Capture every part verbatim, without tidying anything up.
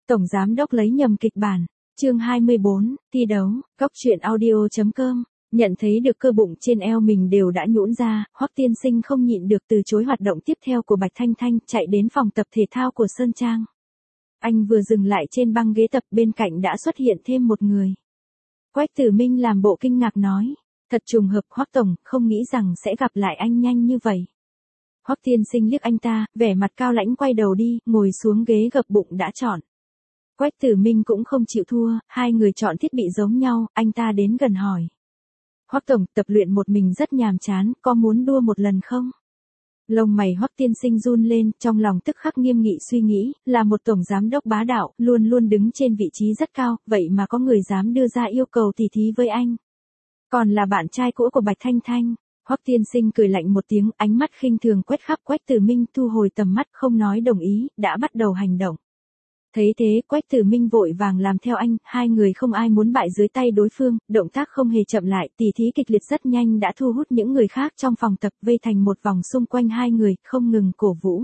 Tổng giám đốc lấy nhầm kịch bản. Chương hai mươi bốn, thi đấu, góc truyện audio chấm com. Nhận thấy được cơ bụng trên eo mình đều đã nhũn ra, Hoắc Tiên Sinh không nhịn được từ chối hoạt động tiếp theo của Bạch Thanh Thanh, chạy đến phòng tập thể thao của Sơn Trang. Anh vừa dừng lại trên băng ghế tập, bên cạnh đã xuất hiện thêm một người. Quách Tử Minh làm bộ kinh ngạc nói, thật trùng hợp Hoắc tổng, không nghĩ rằng sẽ gặp lại anh nhanh như vậy. Hoắc Tiên Sinh liếc anh ta, vẻ mặt cao lãnh quay đầu đi, ngồi xuống ghế gập bụng đã chọn. Quách Tử Minh cũng không chịu thua, hai người chọn thiết bị giống nhau, anh ta đến gần hỏi. Hoắc tổng, tập luyện một mình rất nhàm chán, có muốn đua một lần không? Lông mày Hoắc Tiên Sinh run lên, trong lòng tức khắc nghiêm nghị suy nghĩ, là một tổng giám đốc bá đạo, luôn luôn đứng trên vị trí rất cao, vậy mà có người dám đưa ra yêu cầu tỉ thí với anh. Còn là bạn trai cũ của Bạch Thanh Thanh. Hoắc Tiên Sinh cười lạnh một tiếng, ánh mắt khinh thường quét khắp Quách Tử Minh, thu hồi tầm mắt không nói đồng ý, đã bắt đầu hành động. Thấy thế, Quách Tử Minh vội vàng làm theo anh, hai người không ai muốn bại dưới tay đối phương, động tác không hề chậm lại, tỉ thí kịch liệt rất nhanh đã thu hút những người khác trong phòng tập vây thành một vòng xung quanh hai người, không ngừng cổ vũ.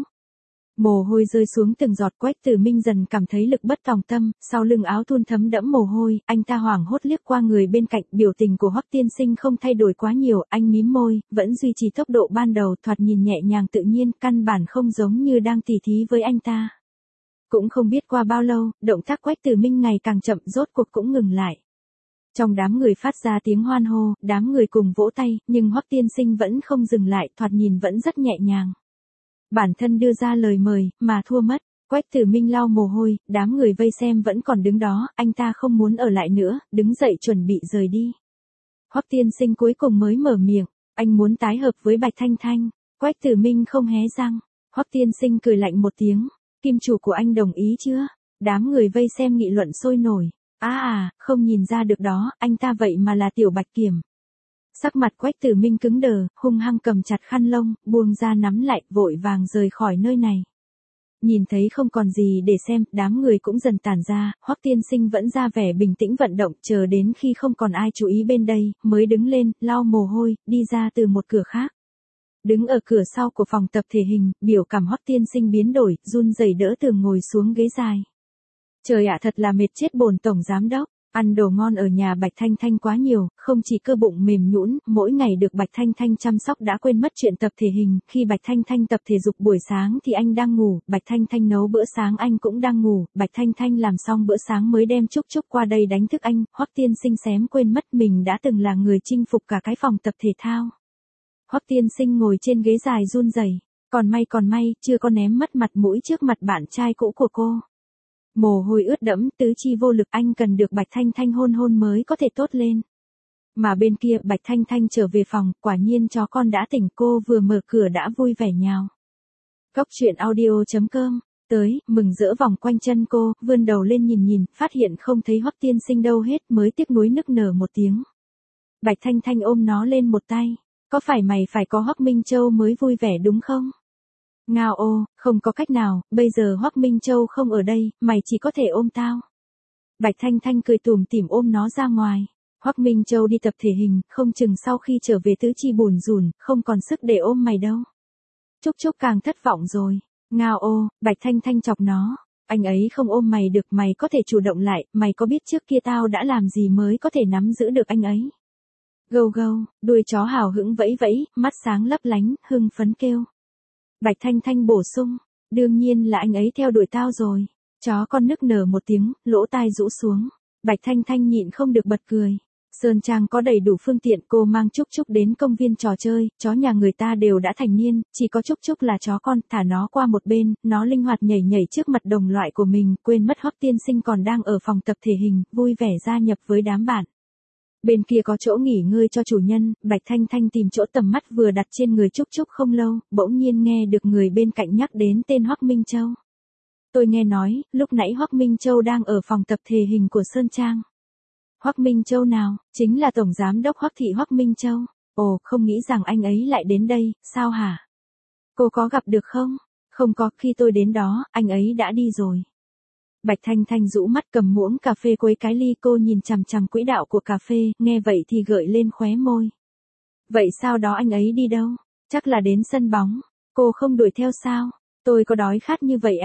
Mồ hôi rơi xuống từng giọt, Quách Tử Minh dần cảm thấy lực bất tòng tâm, sau lưng áo thun thấm đẫm mồ hôi, anh ta hoảng hốt liếc qua người bên cạnh, biểu tình của Hoắc Tiên Sinh không thay đổi quá nhiều, anh mím môi, vẫn duy trì tốc độ ban đầu, thoạt nhìn nhẹ nhàng tự nhiên, căn bản không giống như đang tỉ thí với anh ta. Cũng không biết qua bao lâu, động tác Quách Tử Minh ngày càng chậm, rốt cuộc cũng ngừng lại. Trong đám người phát ra tiếng hoan hô, đám người cùng vỗ tay, nhưng Hoắc Tiên Sinh vẫn không dừng lại, thoạt nhìn vẫn rất nhẹ nhàng. Bản thân đưa ra lời mời, mà thua mất. Quách Tử Minh lau mồ hôi, đám người vây xem vẫn còn đứng đó, anh ta không muốn ở lại nữa, đứng dậy chuẩn bị rời đi. Hoắc Tiên Sinh cuối cùng mới mở miệng, anh muốn tái hợp với Bạch Thanh Thanh. Quách Tử Minh không hé răng. Hoắc Tiên Sinh cười lạnh một tiếng, kim chủ của anh đồng ý chưa? Đám người vây xem nghị luận sôi nổi. À à, không nhìn ra được đó, anh ta vậy mà là Tiểu Bạch Kiểm. Sắc mặt Quách Tử Minh cứng đờ, hung hăng cầm chặt khăn lông, buông ra nắm lại, vội vàng rời khỏi nơi này. Nhìn thấy không còn gì để xem, đám người cũng dần tản ra, Hoắc Tiên Sinh vẫn ra vẻ bình tĩnh vận động, chờ đến khi không còn ai chú ý bên đây, mới đứng lên, lau mồ hôi, đi ra từ một cửa khác. Đứng ở cửa sau của phòng tập thể hình, biểu cảm Hoắc Tiên Sinh biến đổi, run rẩy đỡ tường ngồi xuống ghế dài. Trời ạ, thật là mệt chết bổn tổng giám đốc. Ăn đồ ngon ở nhà Bạch Thanh Thanh quá nhiều, không chỉ cơ bụng mềm nhũn, mỗi ngày được Bạch Thanh Thanh chăm sóc đã quên mất chuyện tập thể hình, khi Bạch Thanh Thanh tập thể dục buổi sáng thì anh đang ngủ, Bạch Thanh Thanh nấu bữa sáng anh cũng đang ngủ, Bạch Thanh Thanh làm xong bữa sáng mới đem Trúc Trúc qua đây đánh thức anh, Hoắc Tiên Sinh xém quên mất mình đã từng là người chinh phục cả cái phòng tập thể thao. Hoắc Tiên Sinh ngồi trên ghế dài run rẩy, còn may còn may, chưa có ném mất mặt mũi trước mặt bạn trai cũ của cô. Mồ hôi ướt đẫm, tứ chi vô lực, anh cần được Bạch Thanh Thanh hôn hôn mới có thể tốt lên. Mà bên kia, Bạch Thanh Thanh trở về phòng, quả nhiên chó con đã tỉnh, cô vừa mở cửa đã vui vẻ nhào. Góc truyện audio chấm com, tới, mừng rỡ vòng quanh chân cô, vươn đầu lên nhìn nhìn, phát hiện không thấy Hoắc Tiên Sinh đâu hết, mới tiếc nuối nức nở một tiếng. Bạch Thanh Thanh ôm nó lên một tay, có phải mày phải có Hoắc Minh Châu mới vui vẻ đúng không? Ngao ô, không có cách nào, bây giờ Hoắc Minh Châu không ở đây, mày chỉ có thể ôm tao. Bạch Thanh Thanh cười tủm tỉm ôm nó ra ngoài. Hoắc Minh Châu đi tập thể hình, không chừng sau khi trở về tứ chi bùn rùn, không còn sức để ôm mày đâu. Trúc Trúc càng thất vọng rồi. Ngao ô, Bạch Thanh Thanh chọc nó. Anh ấy không ôm mày được, mày có thể chủ động lại, mày có biết trước kia tao đã làm gì mới có thể nắm giữ được anh ấy. Gâu gâu, đuôi chó hào hững vẫy vẫy, mắt sáng lấp lánh, hưng phấn kêu. Bạch Thanh Thanh bổ sung, đương nhiên là anh ấy theo đuổi tao rồi. Chó con nức nở một tiếng, lỗ tai rũ xuống. Bạch Thanh Thanh nhịn không được bật cười. Sơn Trang có đầy đủ phương tiện, cô mang Trúc Trúc đến công viên trò chơi, chó nhà người ta đều đã thành niên, chỉ có Trúc Trúc là chó con, thả nó qua một bên, nó linh hoạt nhảy nhảy trước mặt đồng loại của mình, quên mất Hoắc Tiên Sinh còn đang ở phòng tập thể hình, vui vẻ gia nhập với đám bạn. Bên kia có chỗ nghỉ ngơi cho chủ nhân, Bạch Thanh Thanh tìm chỗ tầm mắt vừa đặt trên người Trúc Trúc không lâu, bỗng nhiên nghe được người bên cạnh nhắc đến tên Hoắc Minh Châu. Tôi nghe nói, lúc nãy Hoắc Minh Châu đang ở phòng tập thể hình của Sơn Trang. Hoắc Minh Châu nào, chính là Tổng Giám đốc Hoắc Thị Hoắc Minh Châu. Ồ, không nghĩ rằng anh ấy lại đến đây, sao hả? Cô có gặp được không? Không có, khi tôi đến đó, anh ấy đã đi rồi. Bạch Thanh Thanh rũ mắt cầm muỗng cà phê quấy cái ly, cô nhìn chằm chằm quỹ đạo của cà phê, nghe vậy thì gợi lên khóe môi. Vậy sau đó anh ấy đi đâu? Chắc là đến sân bóng. Cô không đuổi theo sao? Tôi có đói khát như vậy à?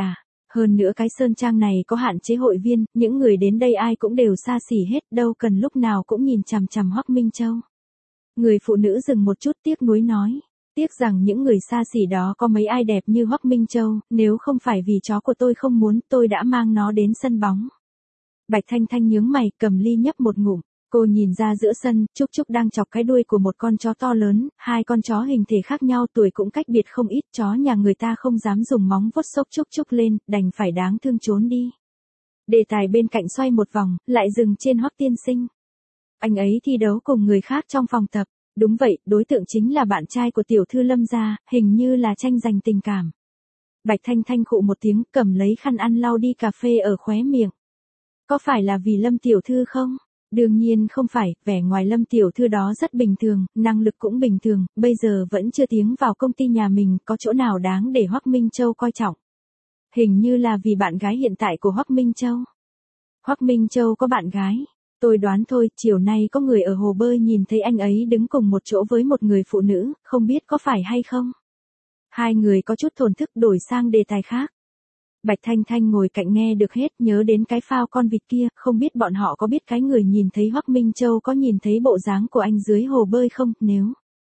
Hơn nữa cái sơn trang này có hạn chế hội viên, những người đến đây ai cũng đều xa xỉ hết, đâu cần lúc nào cũng nhìn chằm chằm Hoắc Minh Châu. Người phụ nữ dừng một chút tiếc nuối nói. Tiếc rằng những người xa xỉ đó có mấy ai đẹp như Hoắc Minh Châu, nếu không phải vì chó của tôi không muốn, tôi đã mang nó đến sân bóng. Bạch Thanh Thanh nhướng mày, cầm ly nhấp một ngụm. Cô nhìn ra giữa sân, Trúc Trúc đang chọc cái đuôi của một con chó to lớn, hai con chó hình thể khác nhau tuổi cũng cách biệt không ít, chó nhà người ta không dám dùng móng vuốt xốc Trúc Trúc lên, đành phải đáng thương trốn đi. Đề tài bên cạnh xoay một vòng, lại dừng trên Hoắc tiên sinh. Anh ấy thi đấu cùng người khác trong phòng tập. Đúng vậy, đối tượng chính là bạn trai của tiểu thư Lâm gia, hình như là tranh giành tình cảm. Bạch Thanh Thanh khụ một tiếng, cầm lấy khăn ăn lau đi cà phê ở khóe miệng. Có phải là vì Lâm tiểu thư không? Đương nhiên không phải, vẻ ngoài Lâm tiểu thư đó rất bình thường, năng lực cũng bình thường, bây giờ vẫn chưa tiến vào công ty nhà mình, có chỗ nào đáng để Hoắc Minh Châu coi trọng. Hình như là vì bạn gái hiện tại của Hoắc Minh Châu. Hoắc Minh Châu có bạn gái. Tôi đoán thôi, chiều nay có người ở hồ bơi nhìn thấy anh ấy đứng cùng một chỗ với một người phụ nữ, không biết có phải hay không. Hai người có chút thổn thức đổi sang đề tài khác. Bạch Thanh Thanh ngồi cạnh nghe được hết, nhớ đến cái phao con vịt kia, không biết bọn họ có biết cái người nhìn thấy Hoắc Minh Châu có nhìn thấy bộ dáng của anh dưới hồ bơi không, nếu.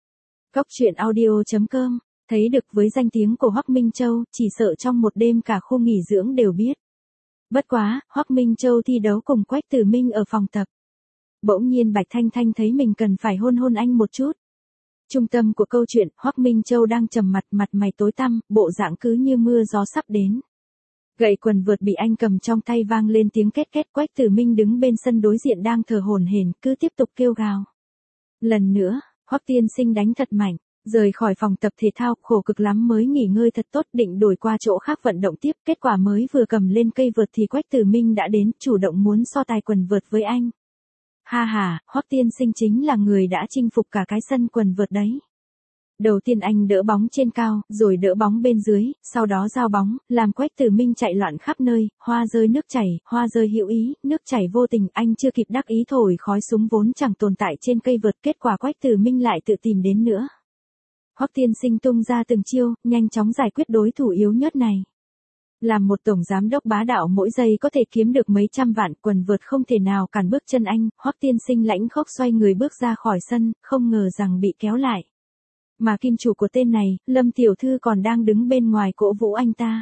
Cóc truyện audio chấm com, thấy được với danh tiếng của Hoắc Minh Châu, chỉ sợ trong một đêm cả khu nghỉ dưỡng đều biết. Bất quá, Hoắc Minh Châu thi đấu cùng Quách Tử Minh ở phòng tập. Bỗng nhiên Bạch Thanh Thanh thấy mình cần phải hôn hôn anh một chút. Trung tâm của câu chuyện, Hoắc Minh Châu đang trầm mặt, mặt mày tối tăm, bộ dạng cứ như mưa gió sắp đến. Gậy quần vợt bị anh cầm trong tay vang lên tiếng két két, Quách Tử Minh đứng bên sân đối diện đang thở hổn hển, cứ tiếp tục kêu gào. Lần nữa, Hoắc tiên sinh đánh thật mạnh. Rời khỏi phòng tập thể thao, khổ cực lắm mới nghỉ ngơi thật tốt, định đổi qua chỗ khác vận động tiếp, kết quả mới vừa cầm lên cây vợt thì Quách Tử Minh đã đến, chủ động muốn so tài quần vợt với anh. Ha ha, Hoắc tiên sinh chính là người đã chinh phục cả cái sân quần vợt đấy. Đầu tiên anh đỡ bóng trên cao, rồi đỡ bóng bên dưới, sau đó giao bóng, làm Quách Tử Minh chạy loạn khắp nơi, hoa rơi nước chảy, hoa rơi hữu ý, nước chảy vô tình, anh chưa kịp đắc ý thổi khói súng vốn chẳng tồn tại trên cây vợt, kết quả Quách Tử Minh lại tự tìm đến nữa. Hoắc tiên sinh tung ra từng chiêu, nhanh chóng giải quyết đối thủ yếu nhất này. Làm một tổng giám đốc bá đạo mỗi giây có thể kiếm được mấy trăm vạn, quần vợt không thể nào cản bước chân anh, Hoắc tiên sinh lãnh khốc xoay người bước ra khỏi sân, không ngờ rằng bị kéo lại. Mà kim chủ của tên này, Lâm tiểu thư còn đang đứng bên ngoài cổ vũ anh ta.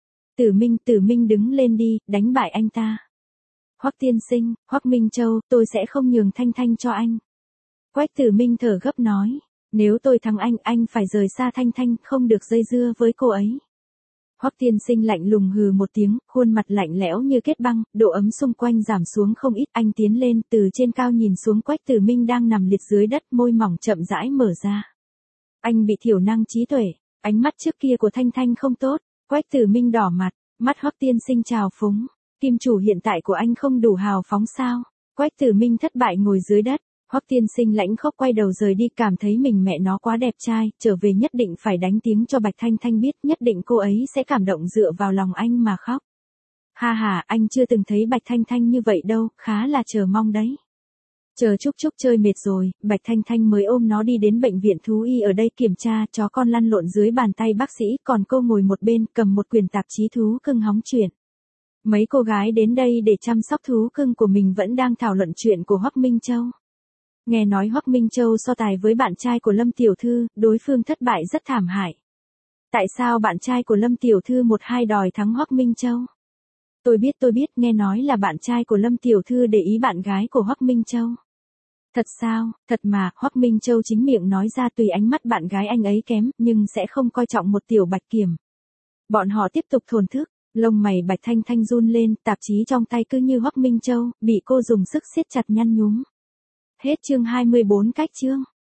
Tử Minh, Tử Minh đứng lên đi, đánh bại anh ta. Hoắc tiên sinh, Hoắc Minh Châu, tôi sẽ không nhường Thanh Thanh cho anh. Quách Tử Minh thở gấp nói. Nếu tôi thắng anh, anh phải rời xa Thanh Thanh, không được dây dưa với cô ấy. Hoắc tiên sinh lạnh lùng hừ một tiếng, khuôn mặt lạnh lẽo như kết băng, độ ấm xung quanh giảm xuống không ít, anh tiến lên, từ trên cao nhìn xuống Quách Tử Minh đang nằm liệt dưới đất, môi mỏng chậm rãi mở ra. Anh bị thiểu năng trí tuệ, ánh mắt trước kia của Thanh Thanh không tốt, Quách Tử Minh đỏ mặt, mắt Hoắc tiên sinh trào phúng, kim chủ hiện tại của anh không đủ hào phóng sao? Quách Tử Minh thất bại ngồi dưới đất. Hoắc tiên sinh lãnh khốc quay đầu rời đi, cảm thấy mình mẹ nó quá đẹp trai, trở về nhất định phải đánh tiếng cho Bạch Thanh Thanh biết, nhất định cô ấy sẽ cảm động dựa vào lòng anh mà khóc. Ha ha, anh chưa từng thấy Bạch Thanh Thanh như vậy đâu, khá là chờ mong đấy. Chờ Trúc Trúc chơi mệt rồi, Bạch Thanh Thanh mới ôm nó đi đến bệnh viện thú y ở đây kiểm tra, chó con lăn lộn dưới bàn tay bác sĩ, còn cô ngồi một bên cầm một quyển tạp chí thú cưng hóng chuyện. Mấy cô gái đến đây để chăm sóc thú cưng của mình vẫn đang thảo luận chuyện của Hoắc Minh Châu. Nghe nói Hoắc Minh Châu so tài với bạn trai của Lâm tiểu thư, đối phương thất bại rất thảm hại. Tại sao bạn trai của Lâm tiểu thư một hai đòi thắng Hoắc Minh Châu? Tôi biết tôi biết, nghe nói là bạn trai của Lâm tiểu thư để ý bạn gái của Hoắc Minh Châu. Thật sao? Thật mà, Hoắc Minh Châu chính miệng nói ra, tùy ánh mắt bạn gái anh ấy kém, nhưng sẽ không coi trọng một tiểu bạch kiểm. Bọn họ tiếp tục thổn thức, lông mày Bạch Thanh Thanh run lên, tạp chí trong tay cứ như Hoắc Minh Châu, bị cô dùng sức siết chặt nhăn nhúm. Hết chương hai mươi bốn cách chương.